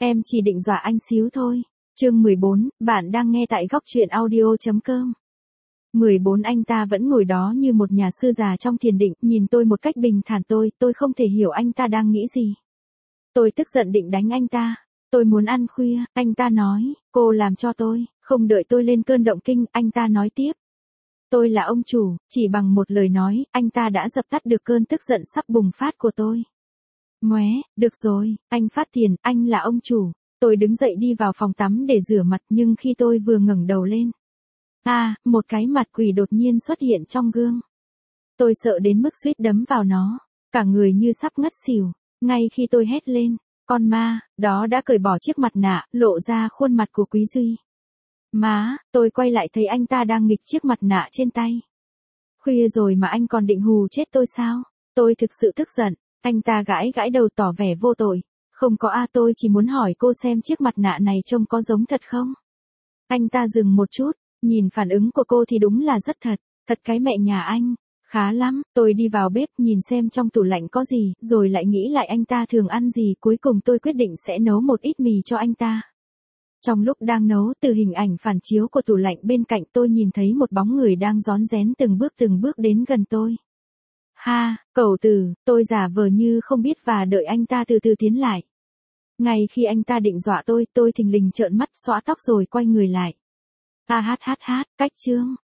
Em chỉ định dọa anh xíu thôi. Chương 14, bạn đang nghe tại góc truyện audio.com. 14 Anh ta vẫn ngồi đó như một nhà sư già trong thiền định, nhìn tôi một cách bình thản. Tôi không thể hiểu anh ta đang nghĩ gì. Tôi tức giận định đánh anh ta. Tôi muốn ăn khuya, anh ta nói, cô làm cho tôi. Không đợi tôi lên cơn động kinh, anh ta nói tiếp. Tôi là ông chủ. Chỉ bằng một lời nói, anh ta đã dập tắt được cơn tức giận sắp bùng phát của tôi. Ngoé, được rồi, anh Phát Thiền, anh là ông chủ. Tôi đứng dậy đi vào phòng tắm để rửa mặt, nhưng khi tôi vừa ngẩng đầu lên, một cái mặt quỷ đột nhiên xuất hiện trong gương. Tôi sợ đến mức suýt đấm vào nó, cả người như sắp ngất xỉu. Ngay khi tôi hét lên, con ma, đó đã cởi bỏ chiếc mặt nạ, lộ ra khuôn mặt của Quý Duy. Má, tôi quay lại thấy anh ta đang nghịch chiếc mặt nạ trên tay. Khuya rồi mà anh còn định hù chết tôi sao? Tôi thực sự tức giận. Anh ta gãi đầu tỏ vẻ vô tội. Không có tôi chỉ muốn hỏi cô xem chiếc mặt nạ này trông có giống thật không? Anh ta dừng một chút, nhìn phản ứng của cô thì đúng là rất thật. Thật cái mẹ nhà anh. Khá lắm, tôi đi vào bếp nhìn xem trong tủ lạnh có gì, rồi lại nghĩ lại anh ta thường ăn gì. Cuối cùng tôi quyết định sẽ nấu một ít mì cho anh ta. Trong lúc đang nấu, từ hình ảnh phản chiếu của tủ lạnh bên cạnh tôi nhìn thấy một bóng người đang rón rén từng bước đến gần tôi. Cậu Từ, tôi giả vờ như không biết và đợi anh ta từ từ tiến lại. Ngay khi anh ta định dọa tôi thình lình trợn mắt xõa tóc rồi quay người lại. Cách chương.